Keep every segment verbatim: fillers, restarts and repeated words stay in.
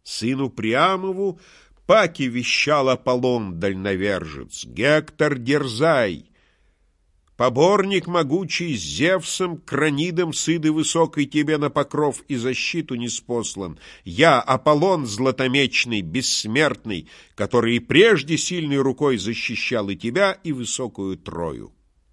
Сыну Приамову паки вещал Аполлон дальновержец: «Гектор, дерзай! Поборник могучий с Зевсом, Кранидом, сыды высокой, тебе на покров и защиту ниспослан. Я, Аполлон златомечный, бессмертный, который и прежде сильной рукой защищал и тебя, и высокую Трою.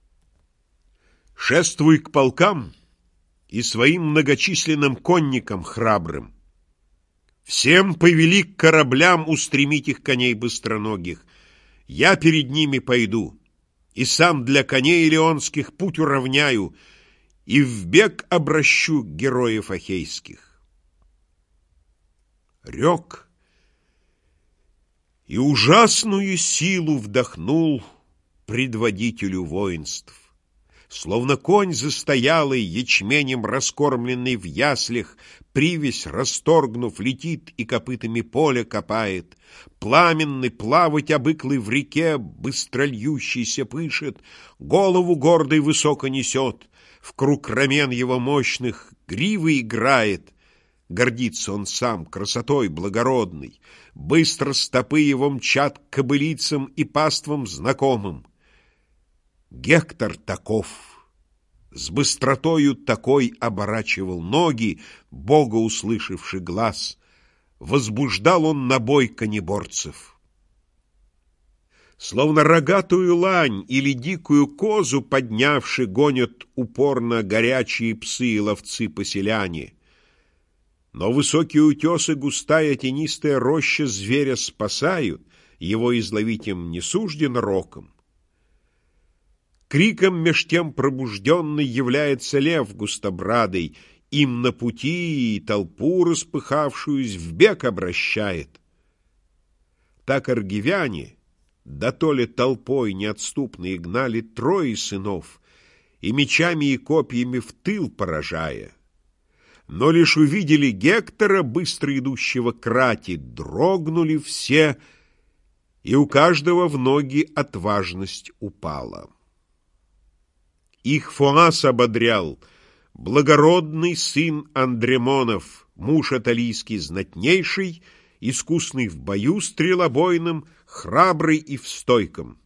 Шествуй к полкам и своим многочисленным конникам храбрым. Всем повели к кораблям устремить их коней быстроногих. Я перед ними пойду, и сам для коней илионских путь уравняю, и в бег обращу героев ахейских». Рек, и ужасную силу вдохнул предводителю воинств. Словно конь застоялый, ячменем раскормленный в яслях, привязь расторгнув, летит и копытами поле копает. Пламенный, плавать обыклый в реке, быстро льющийся пышет, голову гордой высоко несет, в круг рамен его мощных гривы играет. Гордится он сам красотой благородной, быстро стопы его мчат к кобылицам и паствам знакомым. Гектор таков, с быстротою такой оборачивал ноги, Бога услышавший глаз, возбуждал он на бой конеборцев. Словно рогатую лань или дикую козу поднявши, гонят упорно горячие псы и ловцы-поселяне. Но высокие утесы, густая тенистая роща зверя спасают, его изловить им не суждено роком. Криком меж тем пробужденный является лев густобрадый, им на пути и толпу распыхавшуюся в бег обращает. Так аргивяне, да то ли толпой неотступные, гнали Трои сынов, и мечами и копьями в тыл поражая. Но лишь увидели Гектора, быстро идущего к рати, дрогнули все, и у каждого в ноги отважность упала. Их Фоас ободрял, благородный сын Андремонов, муж аталийский знатнейший, искусный в бою стрелобойном, храбрый и в стойком.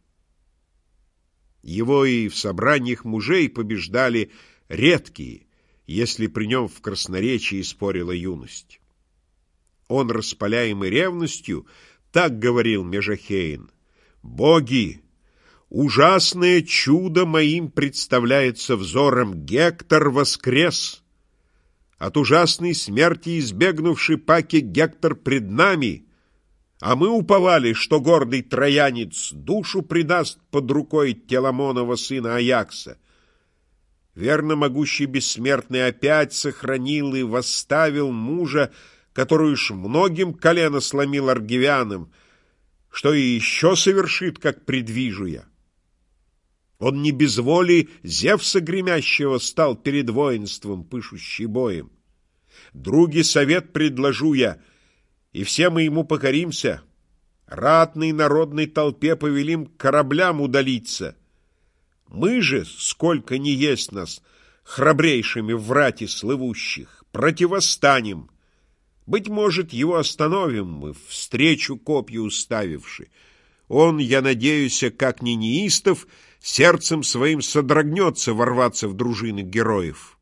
Его и в собраниях мужей побеждали редкие, если при нем в красноречии спорила юность. Он, распаляемый ревностью, так говорил меж Ахеин: «Боги! Ужасное чудо моим представляется взором, Гектор воскрес! От ужасной смерти избегнувший паки Гектор пред нами, а мы уповали, что гордый троянец душу предаст под рукой Теламонова сына Аякса. Верно, могущий бессмертный опять сохранил и восставил мужа, который уж многим колено сломил аргивянам, что и еще совершит, как предвижу я. Он не без воли Зевса гремящего стал перед воинством, пышущий боем. Други совет предложу я, и все мы ему покоримся. Ратной народной толпе повелим к кораблям удалиться. Мы же, сколько ни есть нас, храбрейшими в рати слывущих, противостанем. Быть может, его остановим мы, встречу копья уставивши. Он, я надеюсь, как ни неистов, сердцем своим содрогнется ворваться в дружины героев».